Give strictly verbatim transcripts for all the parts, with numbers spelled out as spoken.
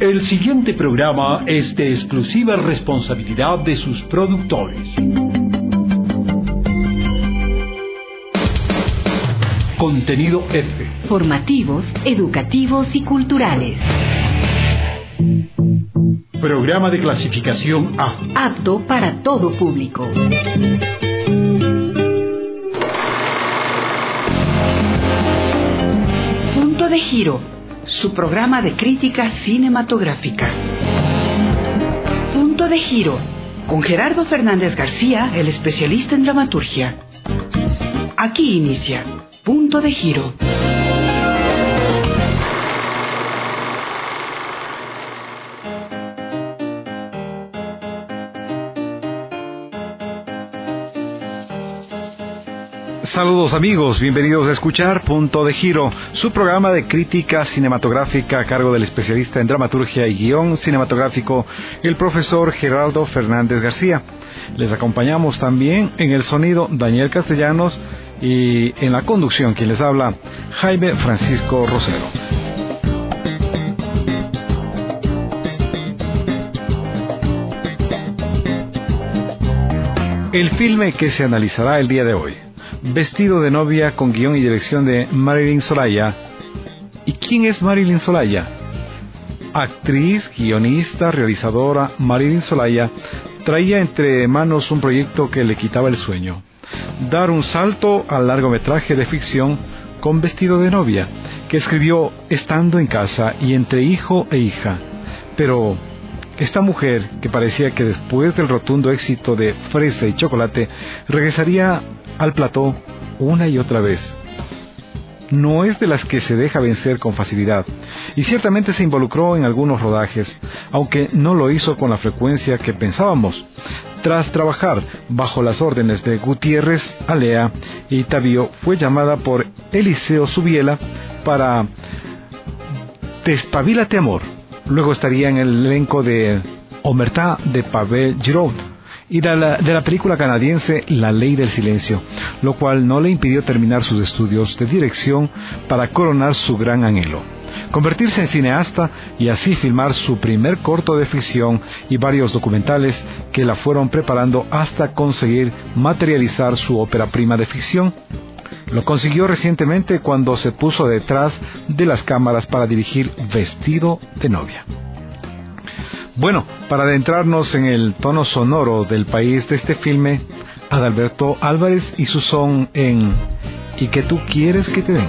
El siguiente programa es de exclusiva responsabilidad de sus productores. Contenido F. Formativos, educativos y culturales. Programa de clasificación A. Apto para todo público. Punto de Giro, su programa de crítica cinematográfica. Punto de Giro, con Gerardo Fernández García, el especialista en dramaturgia. Aquí inicia Punto de Giro. Saludos amigos, bienvenidos a escuchar Punto de Giro, su programa de crítica cinematográfica a cargo del especialista en dramaturgia y guión cinematográfico, el profesor Gerardo Fernández García. Les acompañamos también en el sonido Daniel Castellanos y en la conducción quien les habla, Jaime Francisco Rosero. El filme que se analizará el día de hoy, Vestido de novia, con guión y dirección de Marilyn Solaya. ¿Y quién es Marilyn Solaya? Actriz, guionista, realizadora, Marilyn Solaya traía entre manos un proyecto que le quitaba el sueño: dar un salto al largometraje de ficción con Vestido de novia, que escribió estando en casa y entre hijo e hija. Pero esta mujer, que parecía que después del rotundo éxito de Fresa y Chocolate regresaría al plató una y otra vez, no es de las que se deja vencer con facilidad, y ciertamente se involucró en algunos rodajes, aunque no lo hizo con la frecuencia que pensábamos. Tras trabajar bajo las órdenes de Gutiérrez, Alea y Tavío, fue llamada por Eliseo Subiela para Despabilate amor. Luego estaría en el elenco de Omerta de Pavel Giraud y de la, de la película canadiense La Ley del Silencio, lo cual no le impidió terminar sus estudios de dirección para coronar su gran anhelo: convertirse en cineasta y así filmar su primer corto de ficción y varios documentales que la fueron preparando hasta conseguir materializar su ópera prima de ficción. Lo consiguió recientemente cuando se puso detrás de las cámaras para dirigir Vestido de novia. Bueno, para adentrarnos en el tono sonoro del país de este filme, Adalberto Álvarez y su son en ¿Y qué tú quieres que te den?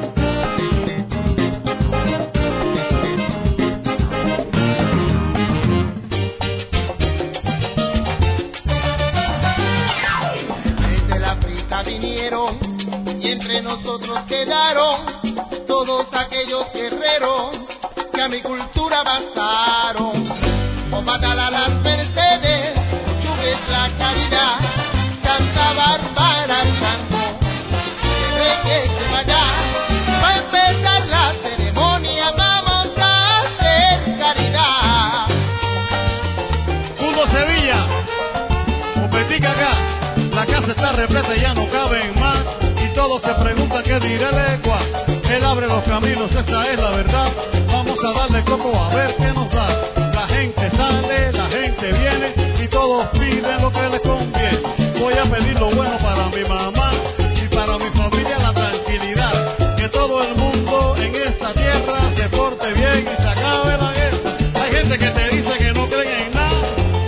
Entre nosotros quedaron todos aquellos guerreros que a mi cultura avanzaron. Omatala las Mercedes, Chugues la Caridad, Santa Bárbara el Santo, que se vaya. Va a empezar la ceremonia, vamos a hacer caridad. Fútbol Sevilla, competica acá, la casa está repleta y ya no caben más. Todos se preguntan qué dirá el Ecua. Él abre los caminos, esa es la verdad. Vamos a darle coco a ver qué nos da. La gente sale, la gente viene y todos piden lo que les conviene. Voy a pedir lo bueno para mi mamá y para mi familia, la tranquilidad. Que todo el mundo en esta tierra se porte bien y se acabe la guerra. Hay gente que te dice que no creen en nada.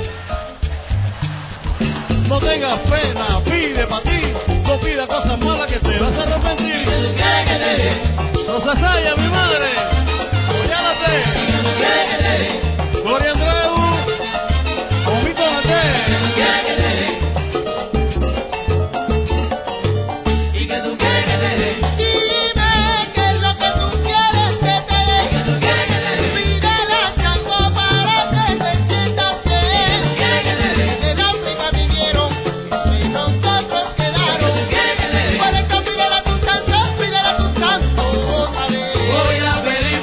No tengas pena, pide para ti. No pida cosas malas que te vas a arrepentir. ¿Qué tú quieres que te dé? Rosa Saya, mi madre. Apoyánate. ¿Qué tú quieres que te dé? Gloria Andreu. Comito Mate. ¿Qué tú quieres que te dé? ¿Y qué tú quieres que te dé? Dime qué es lo que tú quieres que te dé. ¿Y qué tú quieres que te dé? Pide la chango para que te sientas bien. ¿Qué tú quieres que te dé? En África vinieron y nosotros quedaron. Pídele a tu santo, pídele a tu santo, a ver. Voy a pedir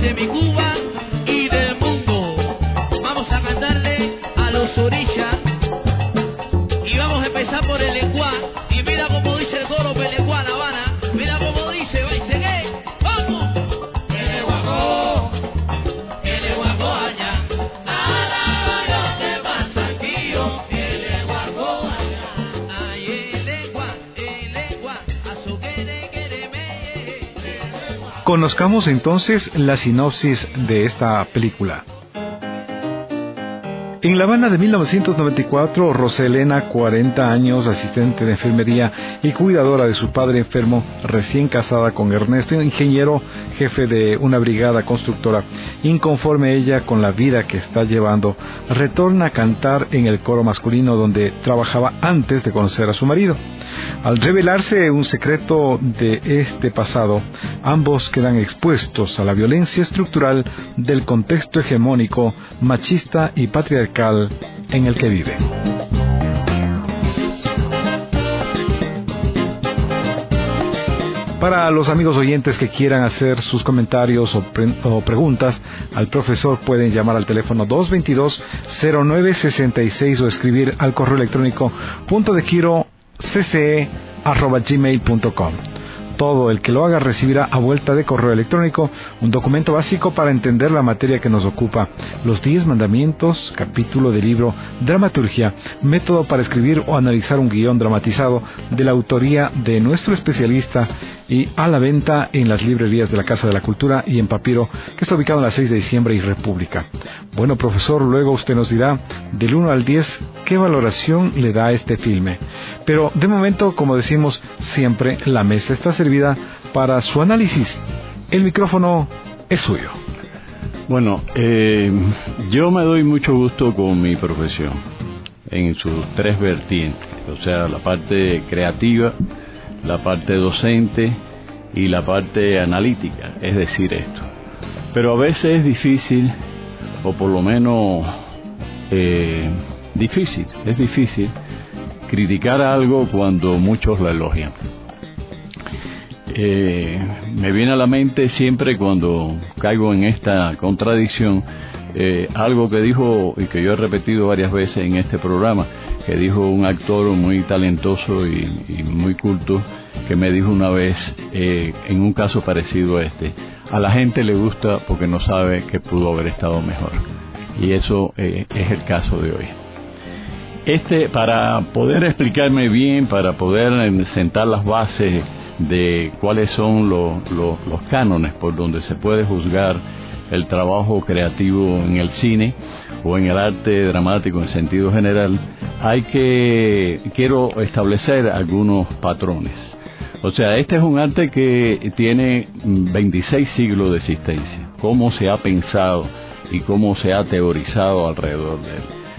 de mi Cuba y del mundo. Vamos a cantarle a los orillas y vamos a empezar por el Ecuá. Y mira cómo dice el coro Pelecuá, La Habana. Mira cómo dice, va y sigue. ¡Vamos! El Eguacó, el Eguacó allá. Nada yo te pasa aquí, yo. El Eguacó allá. Ay, el Eguá, el Eguá, azuquere, quereme. Conozcamos entonces la sinopsis de esta película. En La Habana de mil novecientos noventa y cuatro, Roselena, cuarenta años, asistente de enfermería y cuidadora de su padre enfermo, recién casada con Ernesto, ingeniero, jefe de una brigada constructora, inconforme ella con la vida que está llevando, retorna a cantar en el coro masculino donde trabajaba antes de conocer a su marido. Al revelarse un secreto de este pasado, ambos quedan expuestos a la violencia estructural del contexto hegemónico, machista y patriarcal en el que viven. Para los amigos oyentes que quieran hacer sus comentarios o, pre- o preguntas al profesor, pueden llamar al teléfono dos dos dos, cero nueve seis seis o escribir al correo electrónico punto de giro cce arroba gmail punto com. Todo el que lo haga recibirá a vuelta de correo electrónico un documento básico para entender la materia que nos ocupa, los diez mandamientos, capítulo del libro Dramaturgia, método para escribir o analizar un guión dramatizado de la autoría de nuestro especialista, y a la venta en las librerías de la Casa de la Cultura y en papiro, que está ubicado en la seis de diciembre y República. Bueno, profesor, luego usted nos dirá del uno al diez qué valoración le da a este filme. Pero de momento, como decimos siempre, la mesa está servida para su análisis. El micrófono es suyo. Bueno, eh, yo me doy mucho gusto con mi profesión en sus tres vertientes, o sea, la parte creativa, la parte docente y la parte analítica, es decir, esto. Pero a veces es difícil, o por lo menos eh, difícil, es difícil criticar algo cuando muchos lo elogian. Eh, me viene a la mente siempre cuando caigo en esta contradicción eh, algo que dijo y que yo he repetido varias veces en este programa, que dijo un actor muy talentoso y, y muy culto, que me dijo una vez eh, en un caso parecido a este: a la gente le gusta porque no sabe que pudo haber estado mejor. Y eso eh, es el caso de hoy. Este, para poder explicarme bien, para poder sentar las bases de cuáles son los, los, los cánones por donde se puede juzgar el trabajo creativo en el cine o en el arte dramático en sentido general, hay que quiero establecer algunos patrones. O sea, este es un arte que tiene veintiséis siglos de existencia. Cómo se ha pensado y cómo se ha teorizado alrededor de él.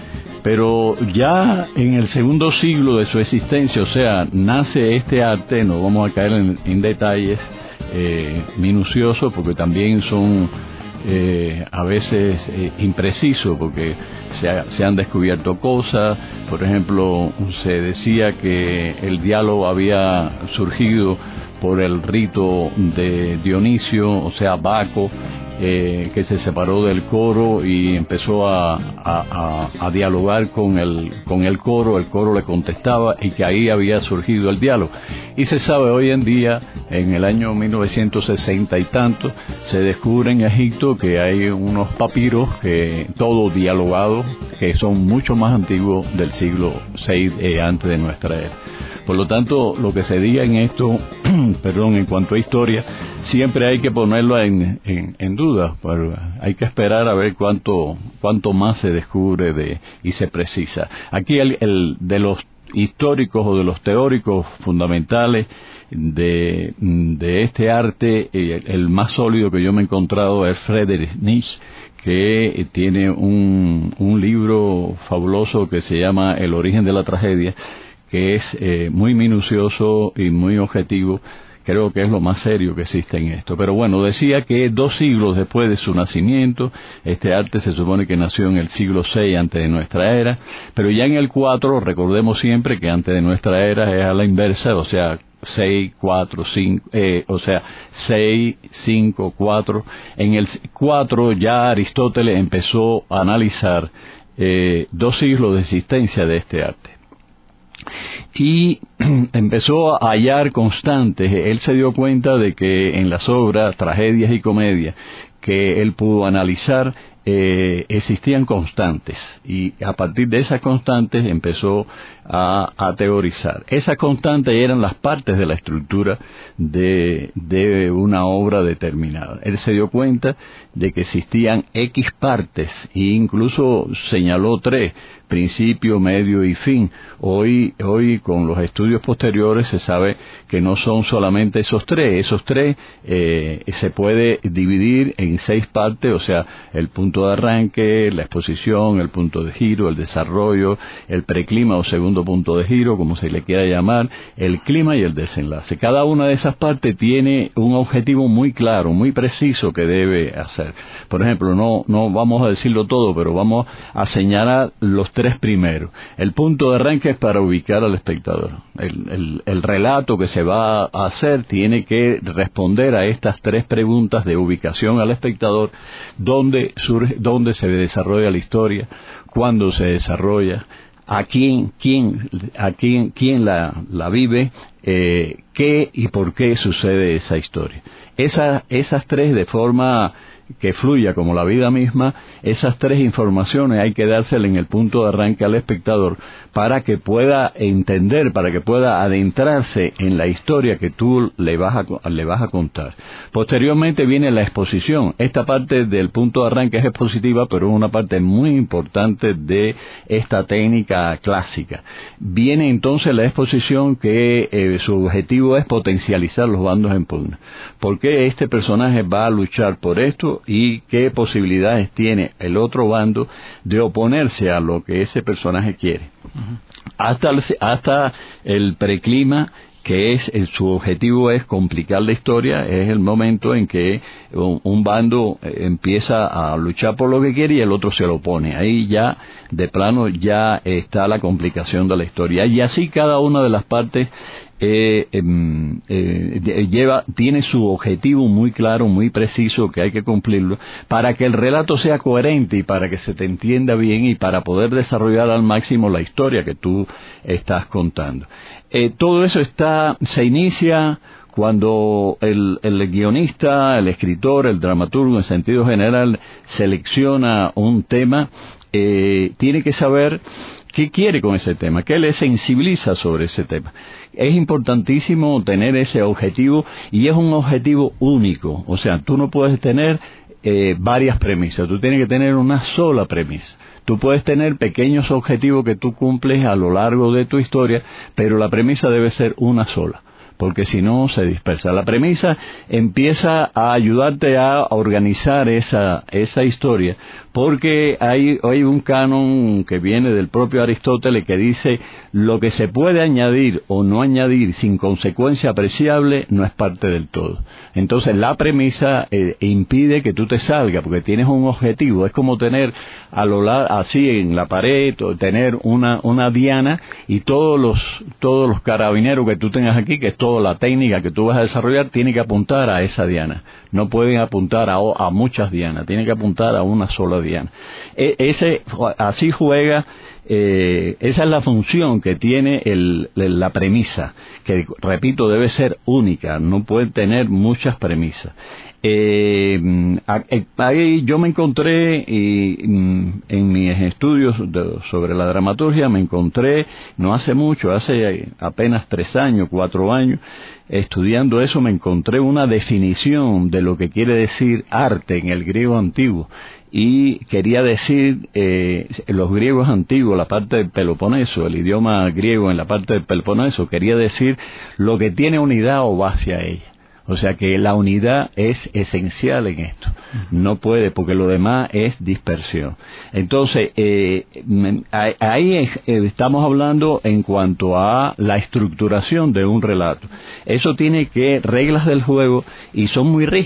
Pero ya en el segundo siglo de su existencia, o sea, nace este arte, no vamos a caer en, en detalles eh, minuciosos, porque también son eh, a veces eh, imprecisos, porque se, ha, se han descubierto cosas. Por ejemplo, se decía que el diálogo había surgido por el rito de Dionisio, o sea, Baco, Eh, que se separó del coro y empezó a, a, a, a dialogar con el, con el coro, el coro le contestaba, y que ahí había surgido el diálogo. Y se sabe hoy en día, en el año mil novecientos sesenta y tanto, se descubre en Egipto que hay unos papiros, que todo dialogado, que son mucho más antiguos del siglo seis eh, antes de nuestra era. Por lo tanto, lo que se diga en esto, perdón, en cuanto a historia, siempre hay que ponerlo en, en, en duda. Pero hay que esperar a ver cuánto cuánto más se descubre de y se precisa. Aquí el, el de los históricos o de los teóricos fundamentales de, de este arte, el, el más sólido que yo me he encontrado es Friedrich Nietzsche, que tiene un, un libro fabuloso que se llama El origen de la tragedia, que es eh, muy minucioso y muy objetivo. Creo que es lo más serio que existe en esto. Pero bueno, decía que dos siglos después de su nacimiento, este arte se supone que nació en el siglo seis antes de nuestra era, pero ya en el cuatro, recordemos siempre que antes de nuestra era es a la inversa, o sea, seis, cuatro, cinco, eh, o sea, seis, cinco, cuatro. En el cuatro ya Aristóteles empezó a analizar eh, dos siglos de existencia de este arte. Y empezó a hallar constantes. Él se dio cuenta de que en las obras, tragedias y comedias, que él pudo analizar, eh, existían constantes, y a partir de esas constantes empezó a, a teorizar. Esas constantes eran las partes de la estructura de, de una obra determinada. Él se dio cuenta de que existían X partes, e incluso señaló tres: principio, medio y fin. Hoy, hoy con los estudios posteriores se sabe que no son solamente esos tres. Esos tres eh, se puede dividir en seis partes, o sea, el punto de arranque, la exposición, el punto de giro, el desarrollo, el preclima o segundo punto de giro, como se le quiera llamar, el clima y el desenlace. Cada una de esas partes tiene un objetivo muy claro, muy preciso que debe hacer. Por ejemplo, no, no vamos a decirlo todo, pero vamos a señalar los tres primeros. El punto de arranque es para ubicar al espectador. El, el, el relato que se va a hacer tiene que responder a estas tres preguntas de ubicación al espectador: dónde surge, dónde se desarrolla la historia, cuándo se desarrolla, a quién, quién, a quién, quién la, la vive, eh, qué y por qué sucede esa historia. Esa, esas tres, de forma que fluya como la vida misma, esas tres informaciones hay que dárselas en el punto de arranque al espectador para que pueda entender, para que pueda adentrarse en la historia que tú le vas a, le vas a contar. Posteriormente viene la exposición. Esta parte del punto de arranque es expositiva, pero es una parte muy importante de esta técnica clásica. Viene entonces la exposición, que eh, su objetivo es potencializar los bandos en pugna. ¿Por qué este personaje va a luchar por esto? Y qué posibilidades tiene el otro bando de oponerse a lo que ese personaje quiere. Uh-huh. Hasta el, hasta el preclima, que es el, su objetivo es complicar la historia, es el momento en que un, un bando empieza a luchar por lo que quiere y el otro se lo opone. Ahí ya, de plano, ya está la complicación de la historia. Y así cada una de las partes Eh, eh, lleva, tiene su objetivo muy claro, muy preciso, que hay que cumplirlo para que el relato sea coherente y para que se te entienda bien y para poder desarrollar al máximo la historia que tú estás contando. Eh, todo eso está, se inicia cuando el, el guionista, el escritor, el dramaturgo en sentido general selecciona un tema. Eh, tiene que saber qué quiere con ese tema, qué le sensibiliza sobre ese tema. Es importantísimo tener ese objetivo, y es un objetivo único. O sea, tú no puedes tener eh, varias premisas, tú tienes que tener una sola premisa. Tú puedes tener pequeños objetivos que tú cumples a lo largo de tu historia, pero la premisa debe ser una sola, porque si no se dispersa. La premisa empieza a ayudarte a organizar esa esa historia, porque hay, hay un canon que viene del propio Aristóteles que dice: lo que se puede añadir o no añadir sin consecuencia apreciable no es parte del todo. Entonces la premisa eh, impide que tú te salgas, porque tienes un objetivo. Es como tener a lo largo, así en la pared, o tener una una diana, y todos los todos los carabineros que tú tengas aquí, que es toda la técnica que tú vas a desarrollar, tiene que apuntar a esa diana. No pueden apuntar a, a muchas dianas, tienen que apuntar a una sola diana. E, ese, así juega, eh, esa es la función que tiene el, la premisa, que, repito, debe ser única, no puede tener muchas premisas. Eh, ahí yo me encontré, y, en mis estudios de, sobre la dramaturgia, me encontré, no hace mucho, hace apenas tres años, cuatro años, estudiando eso, me encontré una definición de lo que quiere decir arte en el griego antiguo. Y quería decir, eh, los griegos antiguos, la parte del Peloponeso, el idioma griego en la parte del Peloponeso, quería decir lo que tiene unidad o base a ella. O sea que la unidad es esencial en esto. No puede, porque lo demás es dispersión. Entonces, eh, ahí estamos hablando en cuanto a la estructuración de un relato. Eso tiene que reglas del juego, y son muy rígidas.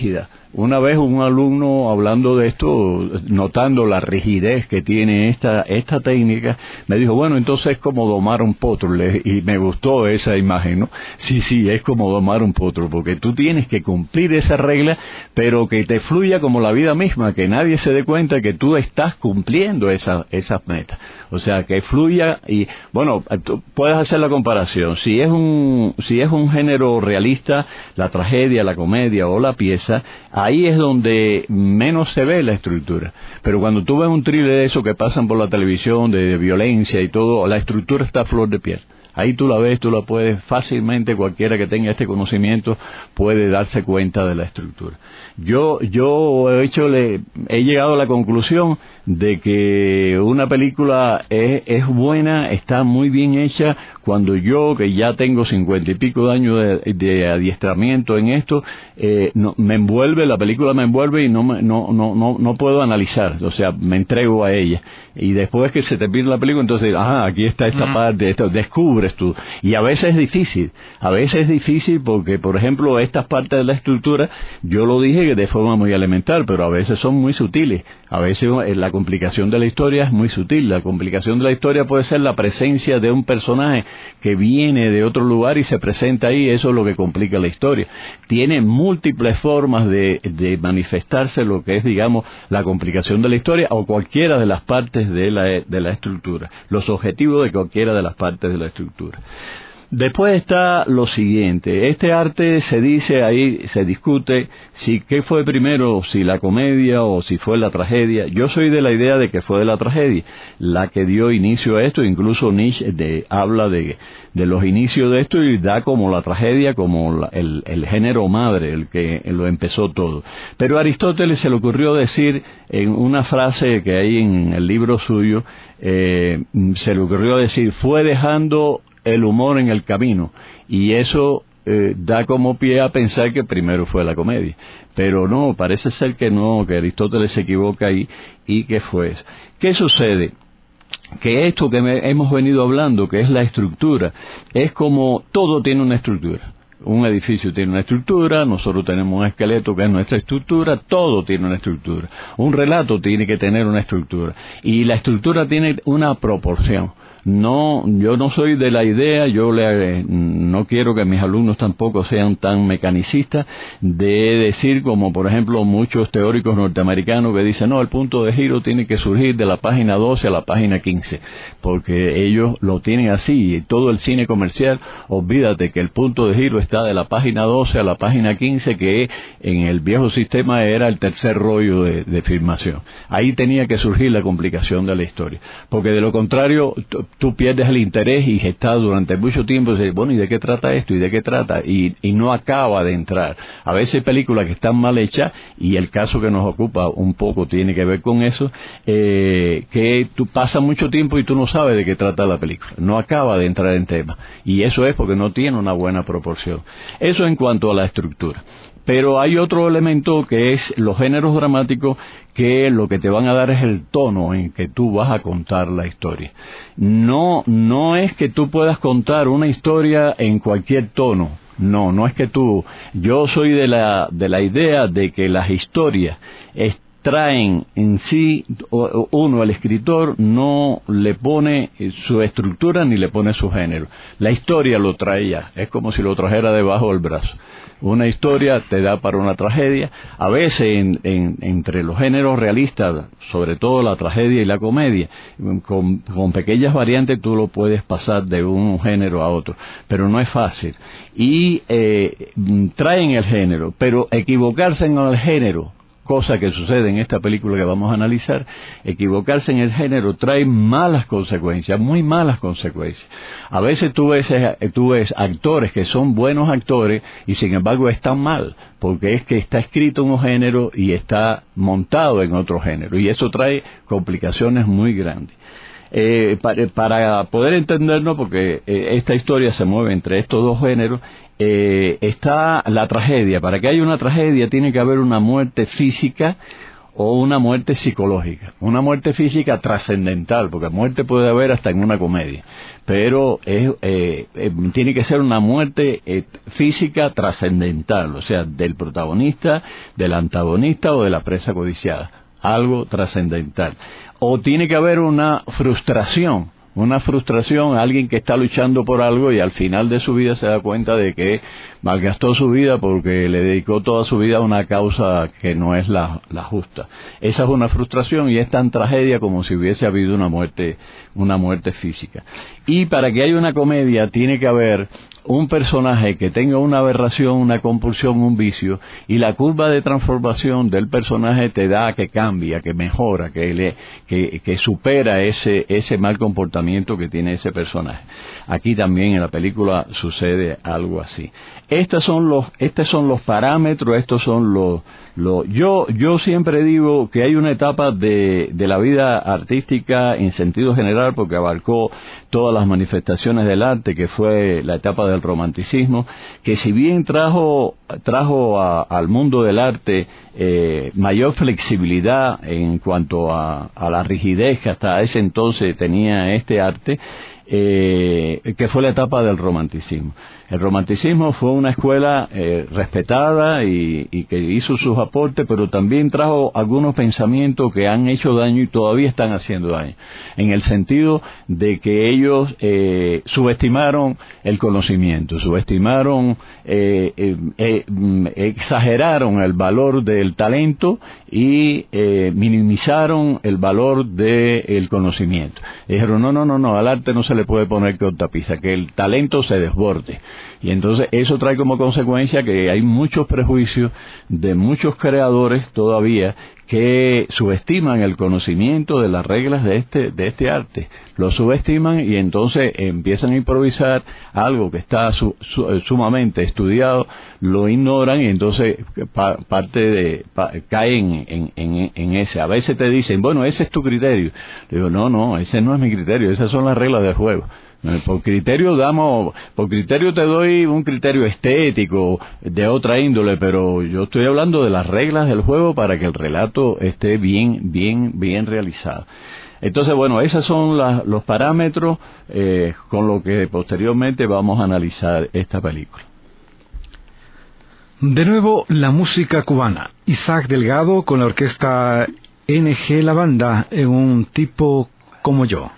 Una vez un alumno hablando de esto, notando la rigidez que tiene esta esta técnica, me dijo, bueno, entonces es como domar un potro, Le, y me gustó esa imagen, ¿no? Sí, sí, es como domar un potro, porque tú tienes que cumplir esa regla, pero que te fluya como la vida misma, que nadie se dé cuenta que tú estás cumpliendo esa, esas metas. O sea, que fluya y, bueno, tú puedes hacer la comparación. Si es un, si es un género realista, la tragedia, la comedia o la pieza, ahí es donde menos se ve la estructura. Pero cuando tú ves un thriller de eso que pasan por la televisión, de, de violencia y todo, la estructura está a flor de piel. Ahí tú la ves, tú la puedes fácilmente, cualquiera que tenga este conocimiento puede darse cuenta de la estructura. Yo yo he hecho le, he llegado a la conclusión de que una película es, es buena, está muy bien hecha cuando yo, que ya tengo cincuenta y pico de años de, de adiestramiento en esto, eh, no, me envuelve, la película me envuelve y no, me, no, no, no, no puedo analizar, o sea, me entrego a ella. Y después que se te pierde la película, entonces, ajá, aquí está esta uh-huh. parte, esto, descubres tú. Y a veces es difícil, a veces es difícil porque, por ejemplo, estas partes de la estructura, yo lo dije de forma muy elemental, pero a veces son muy sutiles. A veces la complicación de la historia es muy sutil. La complicación de la historia puede ser la presencia de un personaje que viene de otro lugar y se presenta ahí, eso es lo que complica la historia. Tiene múltiples formas de, de manifestarse lo que es, digamos, la complicación de la historia o cualquiera de las partes de la, de la estructura, los objetivos de cualquiera de las partes de la estructura. Después está lo siguiente, este arte se dice ahí, se discute si qué fue primero, si la comedia o si fue la tragedia. Yo soy de la idea de que fue de la tragedia la que dio inicio a esto, incluso Nietzsche de, habla de, de los inicios de esto y da como la tragedia, como la, el, el género madre, el que lo empezó todo. Pero a Aristóteles se le ocurrió decir en una frase que hay en el libro suyo, eh, se le ocurrió decir, fue dejando el humor en el camino, y eso eh, da como pie a pensar que primero fue la comedia, pero no, parece ser que no, que Aristóteles se equivoca ahí y que fue eso. ¿Qué sucede? Que esto que me, hemos venido hablando, que es la estructura, es como todo tiene una estructura. Un edificio tiene una estructura, nosotros tenemos un esqueleto que es nuestra estructura, todo tiene una estructura. Un relato tiene que tener una estructura, y la estructura tiene una proporción. No, yo no soy de la idea, yo le, no quiero que mis alumnos tampoco sean tan mecanicistas de decir como por ejemplo muchos teóricos norteamericanos que dicen, no, el punto de giro tiene que surgir de la página doce a la página quince, porque ellos lo tienen así, y todo el cine comercial, olvídate que el punto de giro está de la página doce a la página quince, que en el viejo sistema era el tercer rollo de, de filmación. Ahí tenía que surgir la complicación de la historia, porque de lo contrario tú pierdes el interés y estás durante mucho tiempo y dices, bueno, ¿y de qué trata esto? ¿Y de qué trata? Y, y no acaba de entrar. A veces hay películas que están mal hechas, y el caso que nos ocupa un poco tiene que ver con eso, eh, que tú pasas mucho tiempo y tú no sabes de qué trata la película. No acaba de entrar en tema. Y eso es porque no tiene una buena proporción. Eso en cuanto a la estructura. Pero hay otro elemento que es los géneros dramáticos, que lo que te van a dar es el tono en que tú vas a contar la historia. No, no es que tú puedas contar una historia en cualquier tono. No, no es que tú... Yo soy de la, de la idea de que las historias traen en sí, uno, el escritor no le pone su estructura ni le pone su género. La historia lo trae ya, es como si lo trajera debajo del brazo. Una historia te da para una tragedia. A veces en, en, entre los géneros realistas, sobre todo la tragedia y la comedia, con, con pequeñas variantes tú lo puedes pasar de un género a otro, pero no es fácil. Y eh, traen el género, pero equivocarse en el género, cosa que sucede en esta película que vamos a analizar, equivocarse en el género trae malas consecuencias, muy malas consecuencias. A veces tú ves, tú ves actores que son buenos actores y sin embargo están mal, porque es que está escrito en un género y está montado en otro género, y eso trae complicaciones muy grandes. Eh, para, para poder entendernos, porque eh, esta historia se mueve entre estos dos géneros, eh, está la tragedia. Para que haya una tragedia tiene que haber una muerte física o una muerte psicológica. Una muerte física trascendental, porque muerte puede haber hasta en una comedia, pero es, eh, eh, tiene que ser una muerte eh, física trascendental, o sea, del protagonista, del antagonista o de la presa codiciada, algo trascendental. O tiene que haber una frustración, una frustración, alguien que está luchando por algo y al final de su vida se da cuenta de que malgastó su vida porque le dedicó toda su vida a una causa que no es la, la justa. Esa es una frustración y es tan tragedia como si hubiese habido una muerte, una muerte física. Y para que haya una comedia tiene que haber un personaje que tenga una aberración, una compulsión, un vicio, y la curva de transformación del personaje te da que cambia, que mejora, que le, que, que supera ese, ese mal comportamiento que tiene ese personaje. Aquí también en la película sucede algo así. Estos son los, estos son los parámetros, estos son los, los, yo, yo siempre digo que hay una etapa de, de la vida artística en sentido general, porque abarcó todas las manifestaciones del arte, que fue la etapa del romanticismo, que si bien trajo, trajo a, al mundo del arte eh, mayor flexibilidad en cuanto a, a la rigidez que hasta ese entonces tenía este arte, eh, que fue la etapa del romanticismo. El romanticismo fue una escuela eh, respetada y, y que hizo sus aportes, pero también trajo algunos pensamientos que han hecho daño y todavía están haciendo daño, en el sentido de que ellos eh, subestimaron el conocimiento, subestimaron, eh, eh, eh, exageraron el valor del talento y eh, minimizaron el valor del conocimiento. Dijeron, no, no, no, no, al arte no se le puede poner cortapisa, que el talento se desborde. Y entonces eso trae como consecuencia que hay muchos prejuicios de muchos creadores todavía que subestiman el conocimiento de las reglas de este de este arte, lo subestiman y entonces empiezan a improvisar algo que está su, su, sumamente estudiado, lo ignoran y entonces pa, parte de pa, caen en, en, en ese. A veces te dicen, bueno, ese es tu criterio. Le digo, no, no, ese no es mi criterio, esas son las reglas del juego. Por criterio damos, por criterio te doy un criterio estético de otra índole, pero yo estoy hablando de las reglas del juego para que el relato esté bien, bien, bien realizado. Entonces, bueno, esos son la, los parámetros eh, con lo que posteriormente vamos a analizar esta película. De nuevo, la música cubana. Isaac Delgado con la orquesta N G La Banda en Un Tipo Como Yo.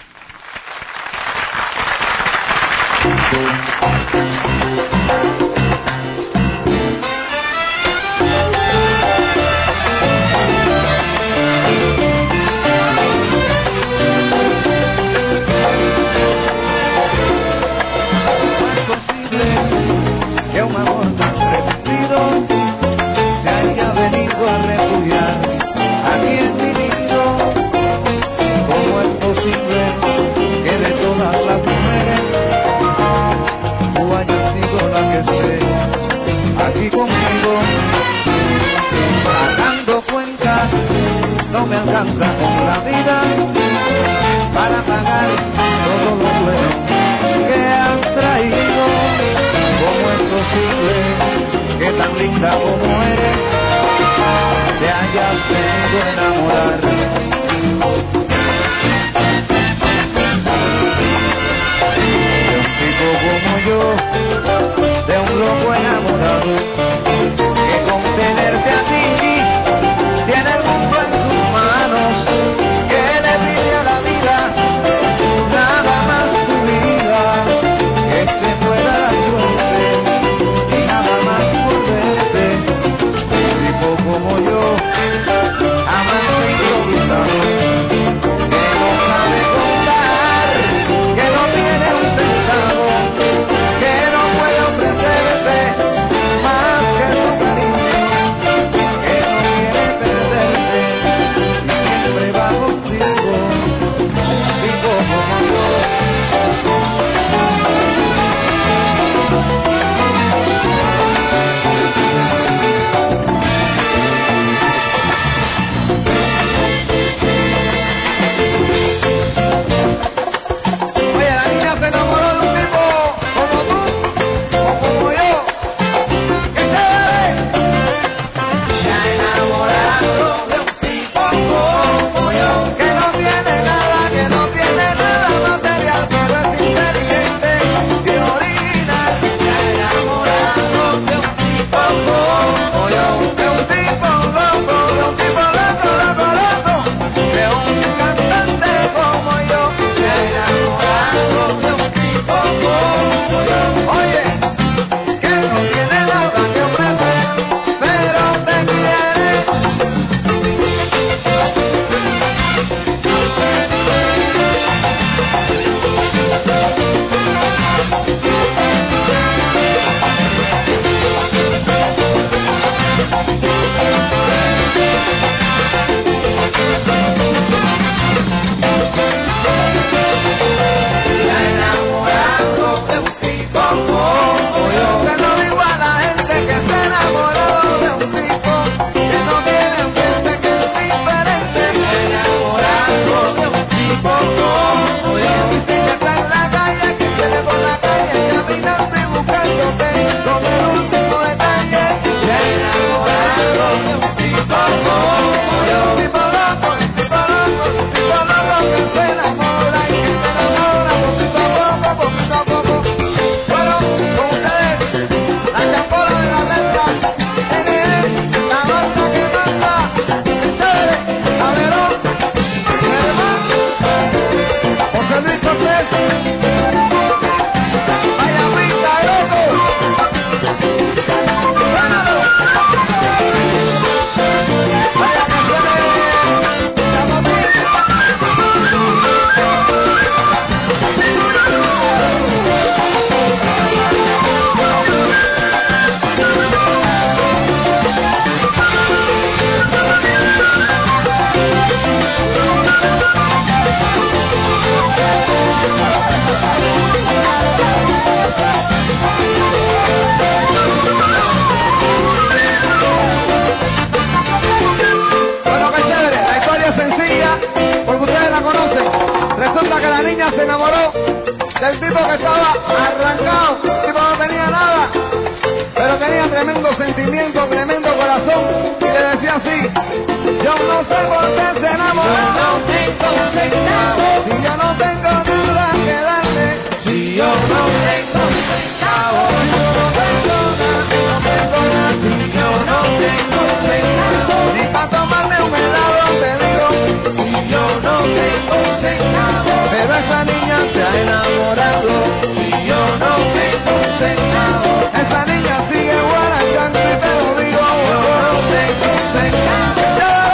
Que un amor tan repetido se haya venido a refugiar aquí en mi nido. ¿Cómo es posible que de todas las mujeres tú hayas sido la que esté aquí conmigo? Dando cuenta, no me alcanza con la vida para pagar todo lo bueno que has traído. ¿Cómo es posible que tan linda como eres te hayas venido a enamorar? De un tipo como yo, de un loco enamorado, que con tenerte a ti tiene el mundo en sus manos, que le pide a la vida nada más tu vida, que se pueda la suerte y nada más volverte. Un tipo como yo, amante improvisado, que no sabe contar, que no tiene un centavo, que no puede ofrecerte más que el tipo que estaba arrancado, el tipo no tenía nada, pero tenía tremendo sentimiento, tremendo corazón, y le decía así: yo no sé por qué se enamoró, yo no tengo centavos, si yo no tengo nada que darle, si yo no tengo centavos, yo no tengo nada, no tengo nada, si yo no tengo centavos, ni para tomarme un helado te digo, si yo no tengo centavos, pero esa niña se ha enamorado, si yo no tengo centavos, esa niña sigue guarachando y te lo digo, yo no tengo centavos.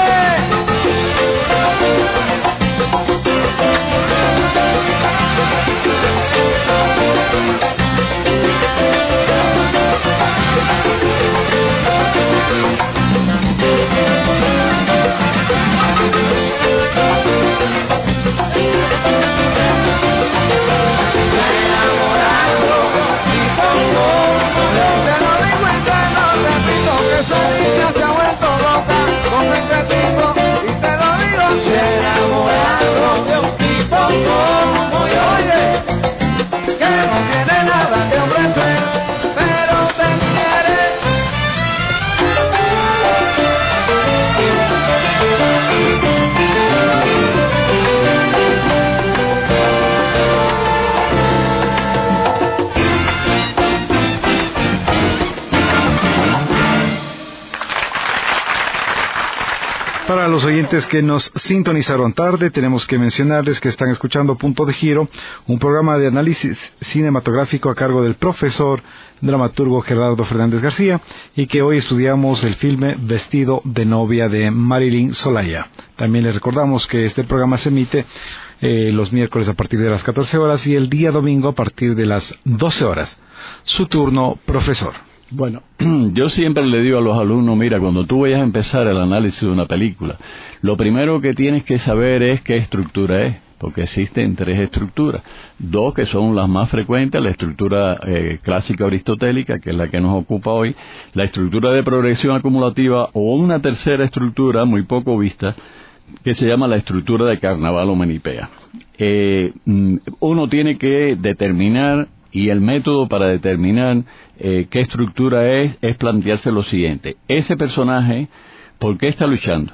Para los oyentes que nos sintonizaron tarde, tenemos que mencionarles que están escuchando Punto de Giro, un programa de análisis cinematográfico a cargo del profesor dramaturgo Gerardo Fernández García, y que hoy estudiamos el filme Vestido de novia de Marilyn Solaya. También les recordamos que este programa se emite eh, los miércoles a partir de las catorce horas y el día domingo a partir de las doce horas. Su turno, profesor. Bueno, yo siempre le digo a los alumnos, mira, cuando tú vayas a empezar el análisis de una película, lo primero que tienes que saber es qué estructura es, porque existen tres estructuras, dos que son las más frecuentes, la estructura eh, clásica aristotélica, que es la que nos ocupa hoy, la estructura de progresión acumulativa, o una tercera estructura muy poco vista, que se llama la estructura de Carnaval o Menipea. Eh, uno tiene que determinar, y el método para determinar eh, qué estructura es, es plantearse lo siguiente: ese personaje, ¿por qué está luchando?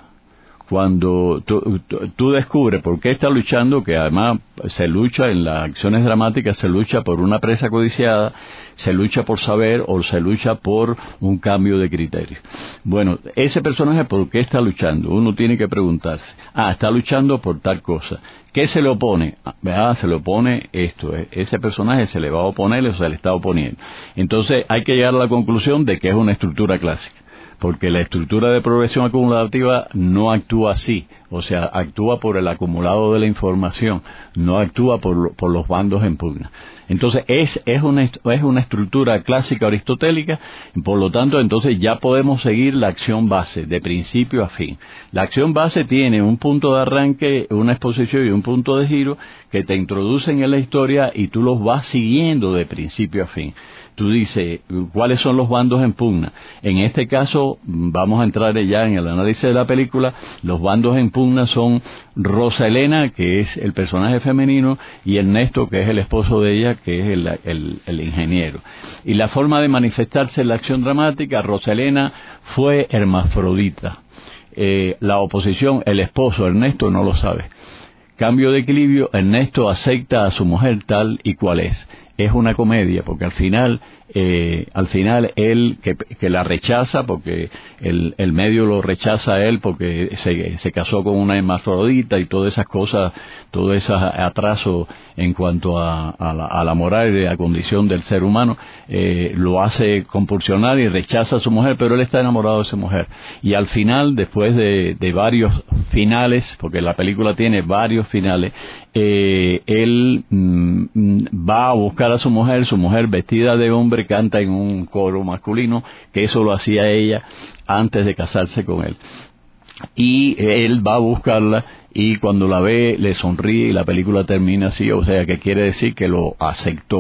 Cuando tú, tú, tú descubres por qué está luchando, que además se lucha en las acciones dramáticas, se lucha por una presa codiciada, se lucha por saber o se lucha por un cambio de criterio. Bueno, ese personaje, ¿por qué está luchando? Uno tiene que preguntarse. Ah, está luchando por tal cosa. ¿Qué se le opone? Ah, se le opone esto. Ese personaje se le va a oponer o se le está oponiendo. Entonces hay que llegar a la conclusión de que es una estructura clásica, porque la estructura de progresión acumulativa no actúa así, o sea, actúa por el acumulado de la información, no actúa por, por los bandos en pugna. Entonces es, es, una, es una estructura clásica aristotélica, por lo tanto entonces ya podemos seguir la acción base, de principio a fin. La acción base tiene un punto de arranque, una exposición y un punto de giro que te introducen en la historia y tú los vas siguiendo de principio a fin. Tú dices, ¿cuáles son los bandos en pugna? En este caso, vamos a entrar ya en el análisis de la película. Los bandos en pugna son Rosa Elena, que es el personaje femenino, y Ernesto, que es el esposo de ella, que es el, el, el ingeniero. Y la forma de manifestarse en la acción dramática: Rosa Elena fue hermafrodita. Eh, la oposición, el esposo Ernesto, no lo sabe. Cambio de equilibrio: Ernesto acepta a su mujer tal y cual es. Es una comedia, porque al final, eh, al final él que, que la rechaza, porque el, el medio lo rechaza a él porque se, se casó con una hermafrodita y todas esas cosas, todo ese atraso en cuanto a, a, la, a la moral y a la condición del ser humano, eh, lo hace compulsionar y rechaza a su mujer, pero él está enamorado de su mujer. Y al final, después de, de varios finales, porque la película tiene varios finales, eh, él mm, va a buscar a su mujer, su mujer vestida de hombre canta en un coro masculino, que eso lo hacía ella antes de casarse con él. Y él va a buscarla y cuando la ve le sonríe y la película termina así, o sea que quiere decir que lo aceptó.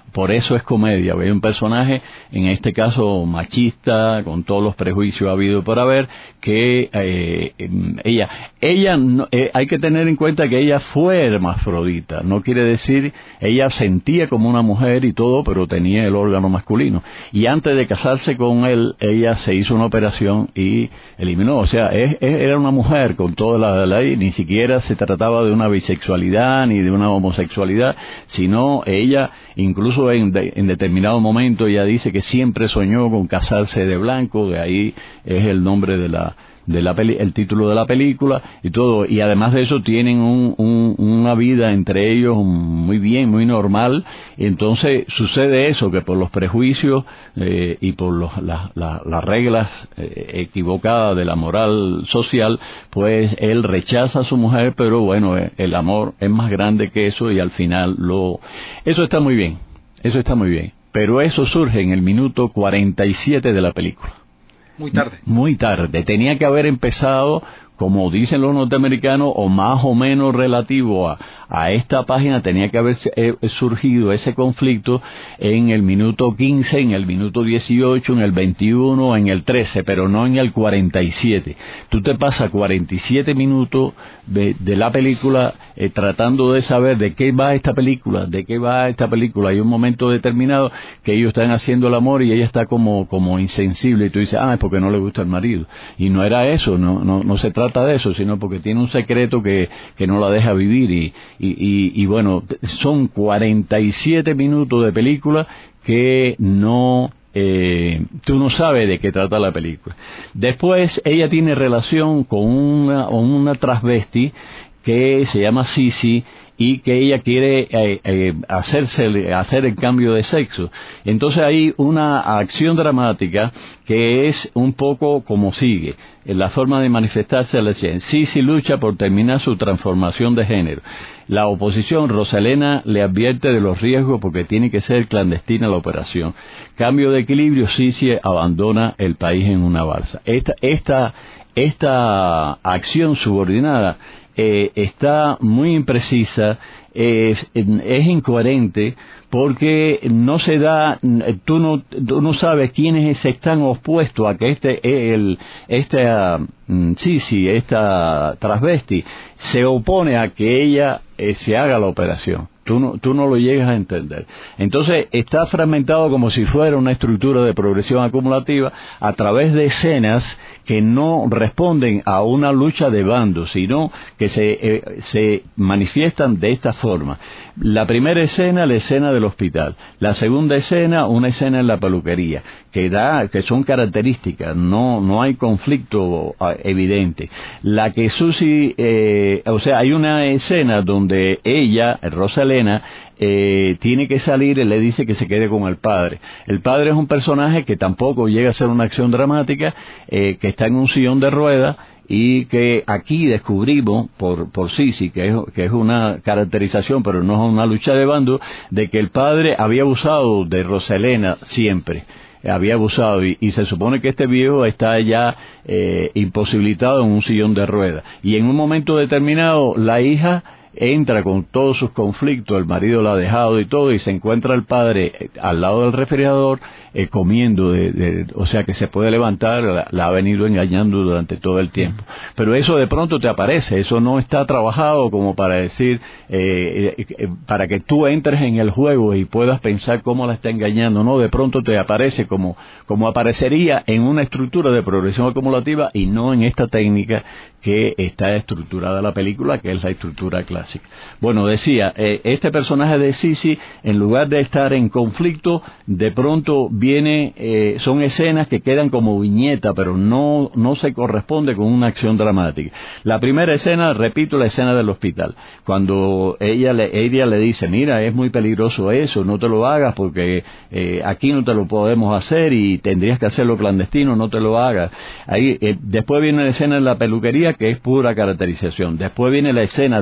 por eso es comedia. Hay un personaje, en este caso machista, con todos los prejuicios habido por haber, que eh, ella, ella no, eh, hay que tener en cuenta que ella fue hermafrodita, no quiere decir, ella sentía como una mujer y todo, pero tenía el órgano masculino. Y antes de casarse con él, ella se hizo una operación y eliminó, o sea, es, es, era una mujer con toda la ley, ni siquiera se trataba de una bisexualidad ni de una homosexualidad, sino ella, incluso en, de, en determinado momento, ella dice que siempre soñó con casarse de blanco, de ahí es el nombre de la de la peli, el título de la película y todo, y además de eso tienen un, un, una vida entre ellos muy bien, muy normal. Entonces sucede eso, que por los prejuicios eh, y por los, la, la, las reglas eh, equivocadas de la moral social, pues él rechaza a su mujer, pero bueno, eh, el amor es más grande que eso y al final lo... Eso está muy bien, eso está muy bien, pero eso surge en el minuto cuarenta y siete de la película. Muy tarde. Muy tarde. Tenía que haber empezado, como dicen los norteamericanos, o más o menos relativo a, a esta página, tenía que haber eh, surgido ese conflicto en el minuto quince, en el minuto dieciocho, en el veintiuno, en el trece, pero no en el cuarenta y siete. Tú te pasas cuarenta y siete minutos de, de la película eh, tratando de saber de qué va esta película, de qué va esta película. Hay un momento determinado que ellos están haciendo el amor y ella está como, como insensible y tú dices, ah, es porque no le gusta el marido. Y no era eso, no, no, no se trata de eso, sino porque tiene un secreto que, que no la deja vivir y, y, y, y bueno, son cuarenta y siete minutos de película que no, eh, tú no sabes de qué trata la película. Después ella tiene relación con una, una transvesti que se llama Sisi y que ella quiere eh, eh, hacerse, hacer el cambio de sexo. Entonces hay una acción dramática que es un poco como sigue. En la forma de manifestarse la escena. Sisi lucha por terminar su transformación de género. La oposición, Rosalena, le advierte de los riesgos porque tiene que ser clandestina la operación. Cambio de equilibrio, Sisi abandona el país en una balsa. Esta, esta, esta acción subordinada Eh, está muy imprecisa, eh, es incoherente porque no se da, tú no, tú no sabes quiénes se están opuestos a que este, el, esta, sí, sí, esta transvesti se opone a que ella eh, se haga la operación. Tú no, tú no lo llegas a entender. Entonces está fragmentado como si fuera una estructura de progresión acumulativa a través de escenas que no responden a una lucha de bandos, sino que se, eh, se manifiestan de esta forma. La primera escena, la escena del hospital. La segunda escena, una escena en la peluquería, que da, que son características, no, no hay conflicto evidente. La que Susi, eh, o sea, hay una escena donde ella, Rosalena, Eh, tiene que salir y le dice que se quede con el padre. El padre es un personaje que tampoco llega a ser una acción dramática, eh, que está en un sillón de ruedas y que aquí descubrimos por, por Sisi, que es, que es una caracterización, pero no es una lucha de bando, de que el padre había abusado de Rosalena siempre. Había abusado y, y se supone que este viejo está ya eh, imposibilitado en un sillón de ruedas. Y en un momento determinado la hija entra con todos sus conflictos, el marido la ha dejado y todo, y se encuentra el padre al lado del refrigerador eh, comiendo, de, de, o sea que se puede levantar, la, la ha venido engañando durante todo el tiempo. Pero eso de pronto te aparece, eso no está trabajado como para decir, eh, eh, para que tú entres en el juego y puedas pensar cómo la está engañando, no, de pronto te aparece como, como aparecería en una estructura de progresión acumulativa y no en esta técnica que está estructurada la película, que es la estructura clásica. Bueno, decía, eh, este personaje de Sisi, en lugar de estar en conflicto, de pronto viene, eh, son escenas que quedan como viñeta, pero no, no se corresponde con una acción dramática. La primera escena, repito, la escena del hospital, cuando ella le, ella le dice, mira, es muy peligroso eso, no te lo hagas porque eh, aquí no te lo podemos hacer y tendrías que hacerlo clandestino, no te lo hagas. Ahí, eh, después viene la escena en la peluquería, que es pura caracterización. Después viene la escena de,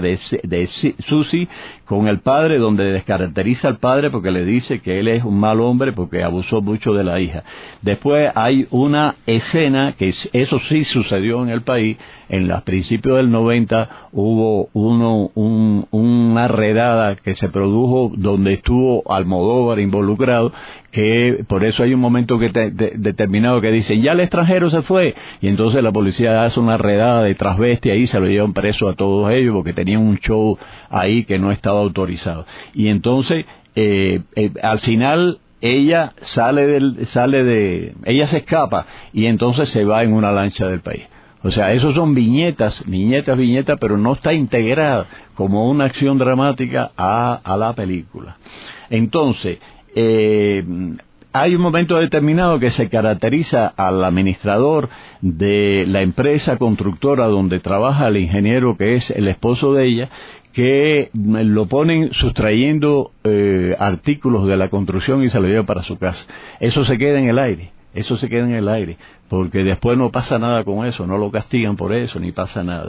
de Susi con el padre, donde descaracteriza al padre porque le dice que él es un mal hombre porque abusó mucho de la hija. Después hay una escena que eso sí sucedió en el país. En los principios del noventa hubo uno, un, una redada que se produjo donde estuvo Almodóvar involucrado, que por eso hay un momento que te, de, determinado que dicen ya el extranjero se fue, y entonces la policía hace una redada de transvesti ahí, se lo llevan preso a todos ellos porque tenían un show ahí que no estaba autorizado. Y entonces eh, eh, al final ella sale del, sale de, ella se escapa y entonces se va en una lancha del país. O sea, esos son viñetas, viñetas, viñetas, pero no está integrada como una acción dramática a, a la película. Entonces, eh, hay un momento determinado que se caracteriza al administrador de la empresa constructora donde trabaja el ingeniero que es el esposo de ella, que lo ponen sustrayendo eh, artículos de la construcción y se lo lleva para su casa. Eso se queda en el aire. Eso se queda en el aire, porque después no pasa nada con eso, no lo castigan por eso, ni pasa nada.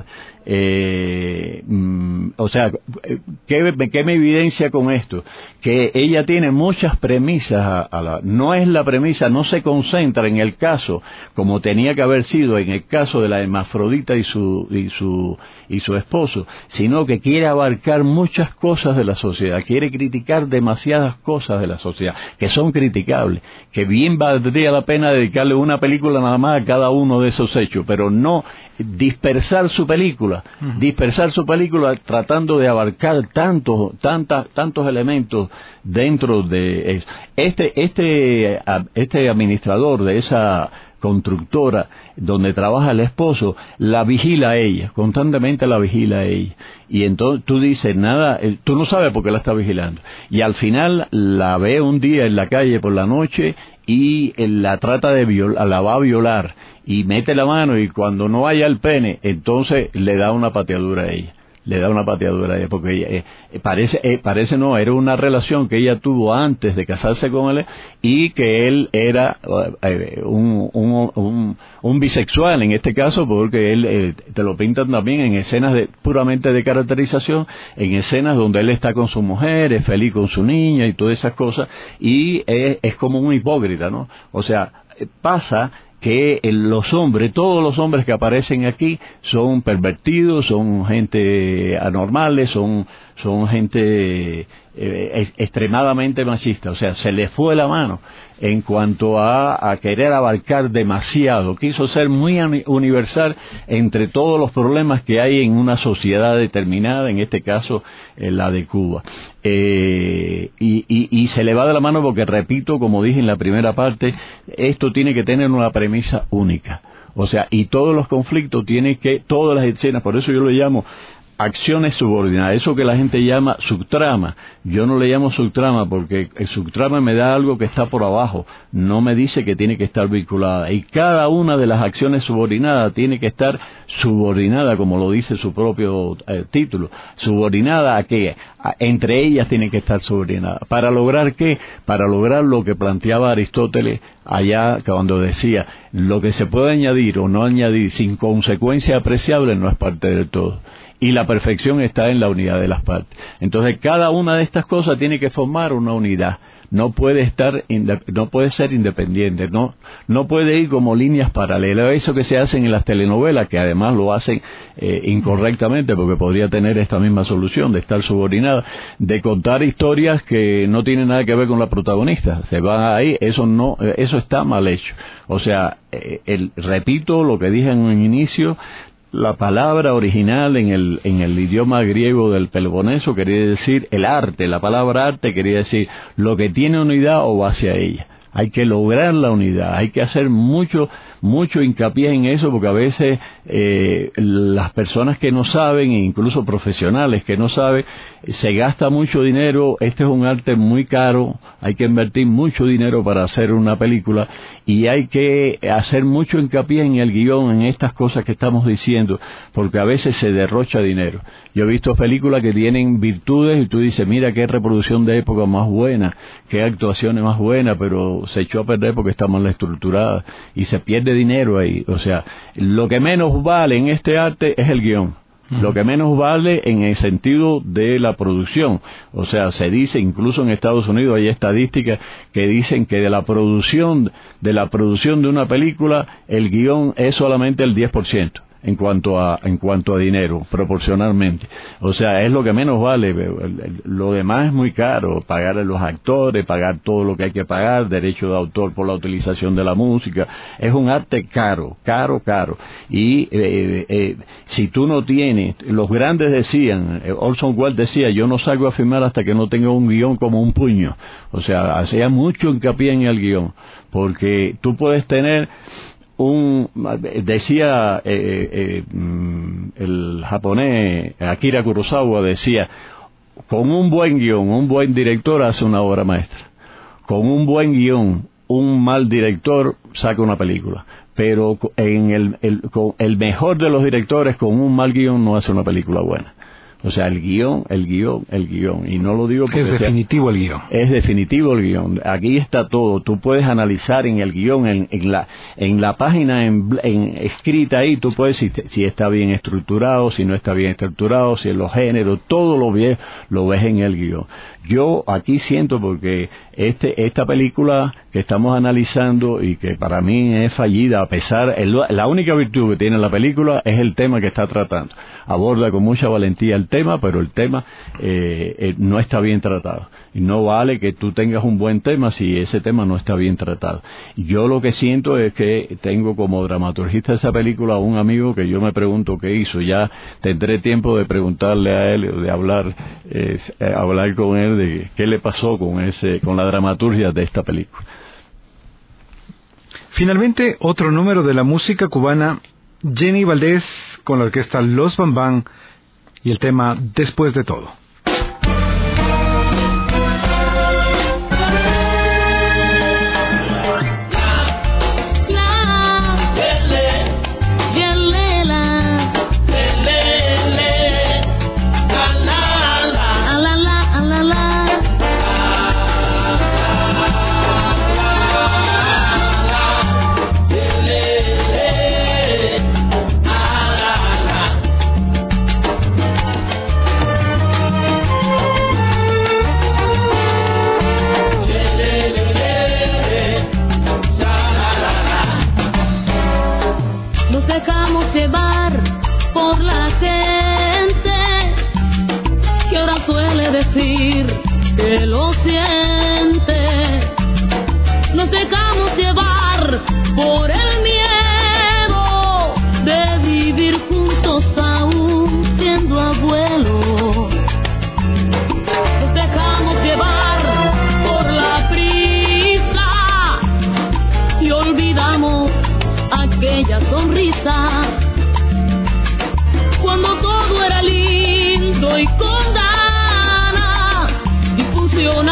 Eh, mm, o sea, ¿qué, ¿qué me evidencia con esto? Que ella tiene muchas premisas, a, a la, no es la premisa, no se concentra en el caso, como tenía que haber sido en el caso de la hermafrodita y su, y su, y su esposo, sino que quiere abarcar muchas cosas de la sociedad, quiere criticar demasiadas cosas de la sociedad, que son criticables, que bien valdría la pena dedicarle una película nada más a cada uno de esos hechos, pero no dispersar su película, uh-huh. dispersar su película tratando de abarcar tantos, tantas, tantos elementos dentro de eso. Este, este, este administrador de esa constructora donde trabaja el esposo, la vigila a ella, constantemente la vigila a ella. Y entonces tú dices, nada, tú no sabes por qué la está vigilando. Y al final la ve un día en la calle por la noche y la trata de violar, la va a violar y mete la mano y cuando no haya el pene, entonces le da una pateadura a ella. Le da una pateadura a ella, porque ella, eh, parece, eh, parece no, era una relación que ella tuvo antes de casarse con él y que él era eh, un, un, un, un bisexual en este caso, porque él eh, te lo pintan también en escenas de, puramente de caracterización, en escenas donde él está con su mujer, es feliz con su niña y todas esas cosas, y es, es como un hipócrita, ¿no? O sea, pasa que los hombres, todos los hombres que aparecen aquí son pervertidos, son gente anormales, son, son gente eh, extremadamente machista. O sea, se le fue la mano en cuanto a, a querer abarcar demasiado. Quiso ser muy universal entre todos los problemas que hay en una sociedad determinada, en este caso eh, la de Cuba. Eh, y, y, y se le va de la mano porque, repito, como dije en la primera parte, esto tiene que tener una premisa única. O sea, y todos los conflictos tienen que, todas las escenas, por eso yo lo llamo acciones subordinadas, eso que la gente llama subtrama. Yo no le llamo subtrama porque el subtrama me da algo que está por abajo, no me dice que tiene que estar vinculada, y cada una de las acciones subordinadas tiene que estar subordinada, como lo dice su propio eh, título. ¿Subordinada a qué? A, entre ellas tiene que estar subordinada. ¿Para lograr qué? Para lograr lo que planteaba Aristóteles allá cuando decía, lo que se puede añadir o no añadir sin consecuencia apreciable no es parte del todo. Y la perfección está en la unidad de las partes. Entonces, cada una de estas cosas tiene que formar una unidad. No puede estar, no puede ser independiente, no, no puede ir como líneas paralelas. Eso que se hacen en las telenovelas, que además lo hacen eh, incorrectamente, porque podría tener esta misma solución de estar subordinada, de contar historias que no tienen nada que ver con la protagonista. Se van ahí, eso no, eso está mal hecho. O sea, eh, el, repito lo que dije en un inicio. La palabra original en el, en el idioma griego del Peloponeso quería decir el arte, la palabra arte quería decir lo que tiene unidad o va hacia ella. Hay que lograr la unidad, hay que hacer mucho, mucho hincapié en eso, porque a veces eh, las personas que no saben, e incluso profesionales que no saben, se gasta mucho dinero. Este es un arte muy caro, hay que invertir mucho dinero para hacer una película, y hay que hacer mucho hincapié en el guión, en estas cosas que estamos diciendo, porque a veces se derrocha dinero. Yo he visto películas que tienen virtudes y tú dices, mira qué reproducción de época más buena, qué actuaciones más buenas, pero se echó a perder porque está mal estructurada y se pierde dinero ahí. O sea, lo que menos vale en este arte es el guión. Uh-huh. Lo que menos vale en el sentido de la producción. O sea, se dice, incluso en Estados Unidos hay estadísticas que dicen que de la producción, de la producción de una película, el guión es solamente el diez por ciento. En cuanto a en cuanto a dinero, proporcionalmente. O sea, es lo que menos vale. Lo demás es muy caro. Pagar a los actores, pagar todo lo que hay que pagar, derecho de autor por la utilización de la música. Es un arte caro, caro, caro. Y eh, eh, si tú no tienes, los grandes decían, Orson Welles decía, yo no salgo a filmar hasta que no tenga un guión como un puño. O sea, hacía mucho hincapié en el guión. Porque tú puedes tener un decía eh, eh, el japonés Akira Kurosawa decía, con un buen guión un buen director hace una obra maestra, con un buen guión un mal director saca una película, pero en el, el, con el mejor de los directores con un mal guión no hace una película buena. O sea, el guión, el guión, el guión. Y no lo digo porque es definitivo sea, el guión. Es definitivo el guión. Aquí está todo. Tú puedes analizar en el guión, en, en la en la página en, en escrita ahí, tú puedes si, si está bien estructurado, si no está bien estructurado, si en los géneros, todo lo bien, lo ves en el guión. Yo aquí siento porque este esta película que estamos analizando y que para mí es fallida, a pesar, el, la única virtud que tiene la película es el tema que está tratando. Aborda con mucha valentía el tema, pero el tema eh, eh, no está bien tratado. Y no vale que tú tengas un buen tema si ese tema no está bien tratado. Yo lo que siento es que tengo como dramaturgista de esa película a un amigo que yo me pregunto qué hizo. Ya tendré tiempo de preguntarle a él, de hablar, eh, hablar con él de qué le pasó con ese, con la dramaturgia de esta película. Finalmente, otro número de la música cubana, Jenny Valdés con la orquesta Los Bambán y el tema Después de todo. Que lo siente, nos dejamos llevar por el miedo de vivir juntos aún siendo abuelos. Nos dejamos llevar por la prisa y olvidamos aquella sonrisa cuando todo era lindo y con ganas y funcionaba.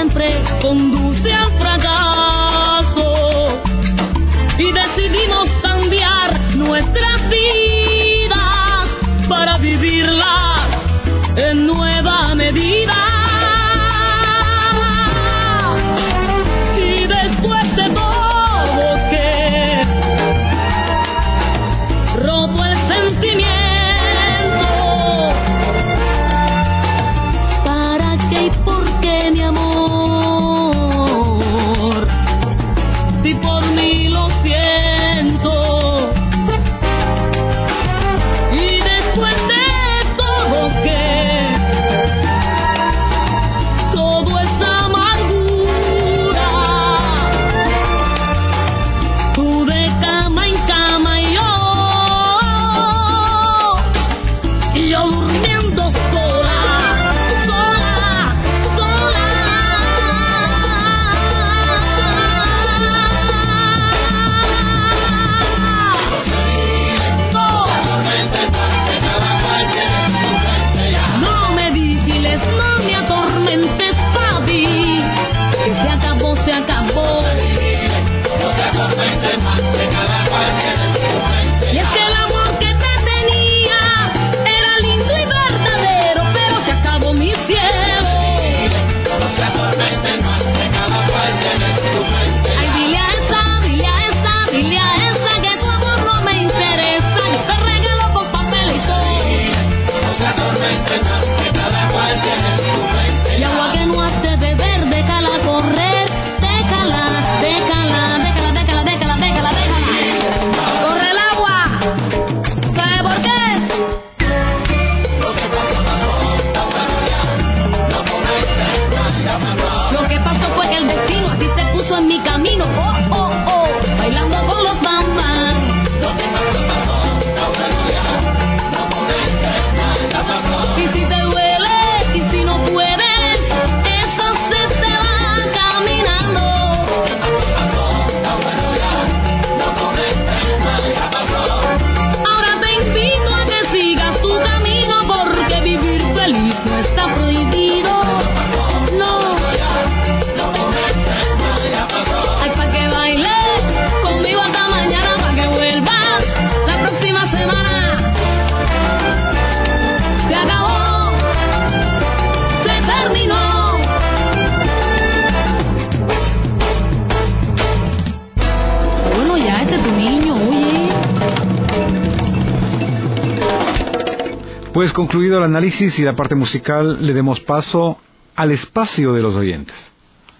siempre conduce al fracaso. Y decidimos cambiar nuestras vidas para vivirlas en nueva medida. Y después de todo que roto el sentimiento, ¿para qué y por qué, mi amor? Si por mí lo siento. Y después de todo que todo es amargura, tú de cama en cama y yo, y yo durmiendo sola, sola, sola. No me vigiles, no me atormentes, papi, que se acabó, se acabó. Y es que el amor que te tenía era lindo y verdadero, pero se acabó, mi cielo. Ay, dile a esa, dile a esa, dile a esa que tu amor no me interesa. Yo te regalo con papel y todo. Y agua que no has de beber, déjala correr, déjala, déjala, déjala, déjala, déjala, déjala, déjala. Corre el agua. ¿Sabe por qué? Lo que pasó fue que el destino a ti te puso en mi camino, oh, oh, oh, bailando con los bambas. Y si te duele, y si no puedes, eso se te va caminando. Ahora te invito a que sigas tu camino, porque vivir feliz no está prohibido. No. Ay, pa' que bailes conmigo hasta mañana, pa' que vuelvas la próxima semana. Se acabó, se terminó. Bueno, ya este es tu niño, oye. Pues concluido el análisis y la parte musical, le demos paso al espacio de los oyentes.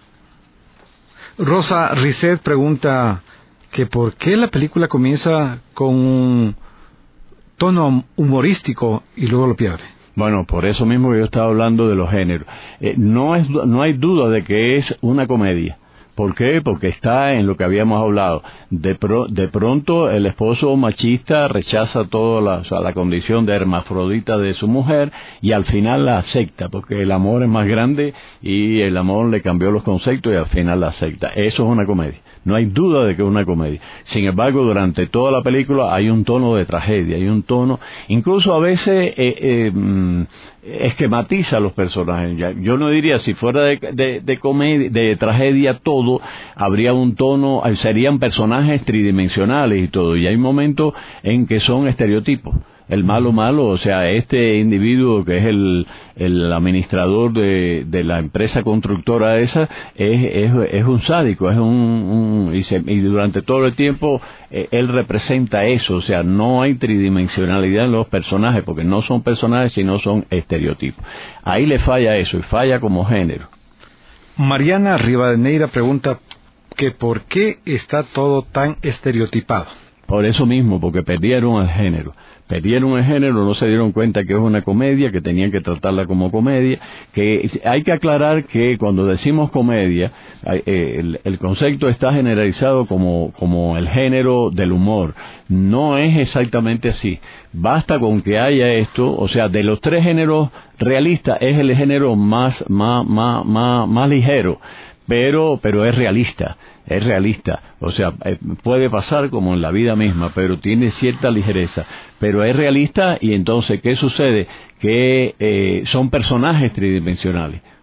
Rosa Risset pregunta que por qué la película comienza con un tono humorístico y luego lo pierde. Bueno, por eso mismo que yo estaba hablando de los géneros. Eh, no es, no hay duda de que es una comedia. ¿Por qué? Porque está en lo que habíamos hablado. De, pro, de pronto el esposo machista rechaza toda la, o sea, la condición de hermafrodita de su mujer y al final la acepta, porque el amor es más grande y el amor le cambió los conceptos y al final la acepta. Eso es una comedia. No hay duda de que es una comedia. Sin embargo, durante toda la película hay un tono de tragedia, hay un tono, incluso a veces eh, eh, mm, esquematiza a los personajes. Ya, yo no diría, si fuera de, de, de comedia, de tragedia todo, habría un tono, serían personajes tridimensionales y todo, y hay momentos en que son estereotipos. El malo malo, o sea, este individuo que es el, el administrador de, de la empresa constructora esa, es, es, es un sádico, es un, un y, se, y durante todo el tiempo eh, él representa eso, o sea, no hay tridimensionalidad en los personajes, porque no son personajes, sino son estereotipos. Ahí le falla eso, y falla como género. Mariana Rivadeneira pregunta que por qué está todo tan estereotipado. Por eso mismo, porque perdieron el género. Perdieron el género, no se dieron cuenta que es una comedia, que tenían que tratarla como comedia, que hay que aclarar que cuando decimos comedia, el, el concepto está generalizado como, como el género del humor. No es exactamente así. Basta con que haya esto, o sea, de los tres géneros realistas es el género más, más, más, más, más ligero, pero, pero es realista. Es realista, o sea, puede pasar como en la vida misma, pero tiene cierta ligereza, pero es realista. Y entonces, ¿qué sucede? Que eh, son personajes tridimensionales,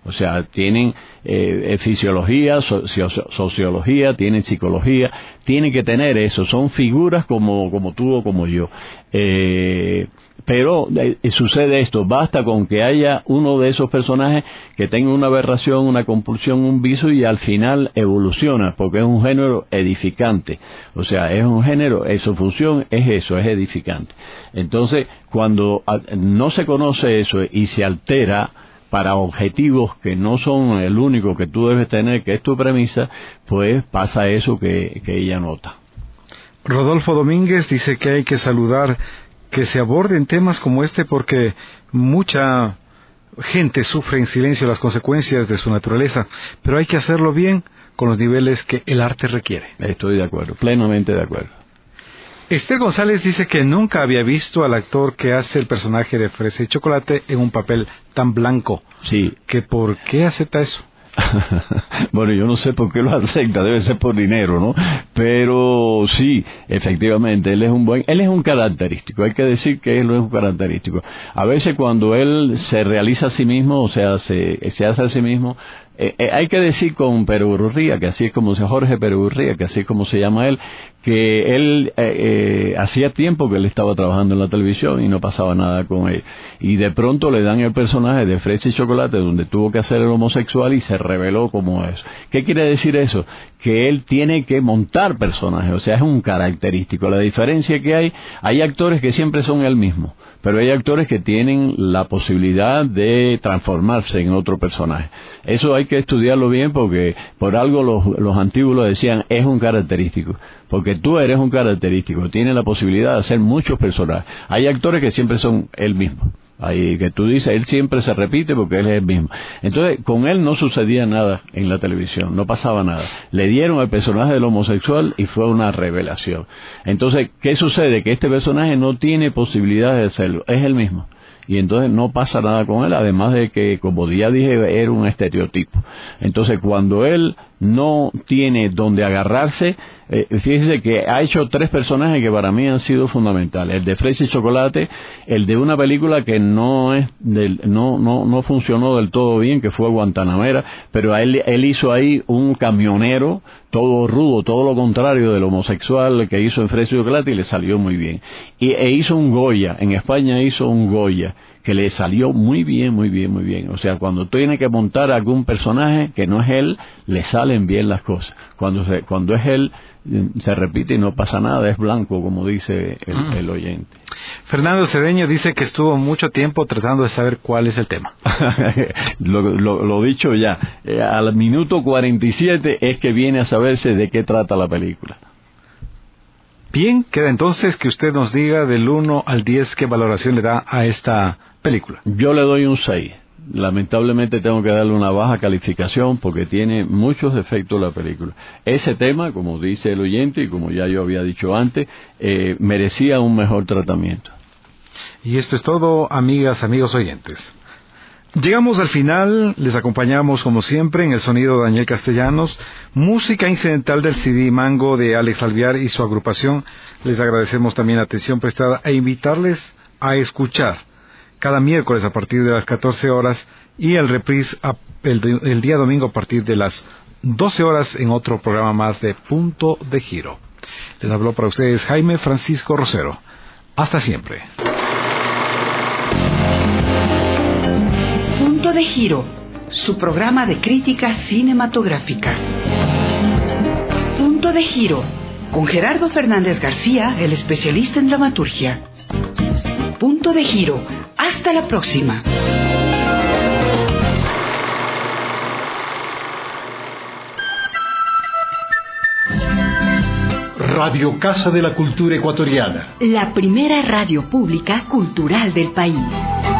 O sea, tienen eh, fisiología, socio, sociología, tienen psicología, tienen que tener eso. Son figuras como, como tú o como yo. Eh, pero eh, sucede esto, basta con que haya uno de esos personajes que tenga una aberración, una compulsión, un vicio y al final evoluciona, porque es un género edificante. O sea, es un género, eh, su función es eso, es edificante. Entonces, cuando a, no se conoce eso y se altera para objetivos que no son el único que tú debes tener, que es tu premisa, pues pasa eso que, que ella nota. Rodolfo Domínguez dice que hay que saludar que se aborden temas como este porque mucha gente sufre en silencio las consecuencias de su naturaleza, pero hay que hacerlo bien con los niveles que el arte requiere. Estoy de acuerdo, plenamente de acuerdo. Esther González dice que nunca había visto al actor que hace el personaje de Fresa y Chocolate en un papel tan blanco. Sí. ¿Que por qué acepta eso? Bueno, yo no sé por qué lo acepta, debe ser por dinero, ¿no? Pero sí, efectivamente, él es un buen, él es un característico, hay que decir que él es un característico. A veces cuando él se realiza a sí mismo, o sea, se, se hace a sí mismo, eh, eh, hay que decir con Perurría, que así es como se Jorge Perurría, que así es como se llama él, que él eh, eh, hacía tiempo que él estaba trabajando en la televisión y no pasaba nada con él. Y de pronto le dan el personaje de Fresa y Chocolate, donde tuvo que hacer el homosexual y se reveló como eso. ¿Qué quiere decir eso? Que él tiene que montar personajes, o sea, es un característico. La diferencia que hay, hay actores que siempre son el mismo, pero hay actores que tienen la posibilidad de transformarse en otro personaje. Eso hay que estudiarlo bien porque por algo los, los antiguos lo decían, es un característico. Porque tú eres un característico, tienes la posibilidad de hacer muchos personajes. Hay actores que siempre son el mismo. Ahí que tú dices, él siempre se repite porque él es el mismo. Entonces, con él no sucedía nada en la televisión, no pasaba nada. Le dieron al personaje del homosexual y fue una revelación. Entonces, ¿qué sucede? Que este personaje no tiene posibilidad de hacerlo, es el mismo. Y entonces no pasa nada con él, además de que, como ya dije, era un estereotipo. Entonces, cuando él no tiene donde agarrarse, eh, fíjese que ha hecho tres personajes que para mí han sido fundamentales. El de Fresa y Chocolate, el de una película que no es del, no no no funcionó del todo bien, que fue Guantanamera, pero a él, él hizo ahí un camionero, todo rudo, todo lo contrario del homosexual que hizo en Fresa y Chocolate y le salió muy bien. Y e hizo un Goya, en España hizo un Goya, que le salió muy bien, muy bien, muy bien. O sea, cuando tiene que montar algún personaje que no es él, le salen bien las cosas. Cuando se, cuando es él, se repite y no pasa nada, es blanco, como dice el, mm. el oyente. Fernando Cedeño dice que estuvo mucho tiempo tratando de saber cuál es el tema. lo, lo, lo dicho ya, eh, al minuto cuarenta y siete es que viene a saberse de qué trata la película. Bien, queda entonces que usted nos diga del uno al diez qué valoración le da a esta película. Yo le doy un seis. Lamentablemente tengo que darle una baja calificación porque tiene muchos defectos la película. Ese tema, como dice el oyente y como ya yo había dicho antes, eh, merecía un mejor tratamiento. Y esto es todo, amigas, amigos oyentes. Llegamos al final, les acompañamos como siempre en el sonido de Daniel Castellanos, música incidental del C D Mango de Alex Alviar y su agrupación. Les agradecemos también la atención prestada e invitarles a escuchar cada miércoles a partir de las catorce horas y el reprise a, el, el día domingo a partir de las doce horas en otro programa más de Punto de Giro. Les habló para ustedes Jaime Francisco Rosero. Hasta siempre. Punto de Giro, su programa de crítica cinematográfica. Punto de Giro, con Gerardo Fernández García, el especialista en dramaturgia. Punto de Giro, hasta la próxima. Radio Casa de la Cultura Ecuatoriana. La primera radio pública cultural del país.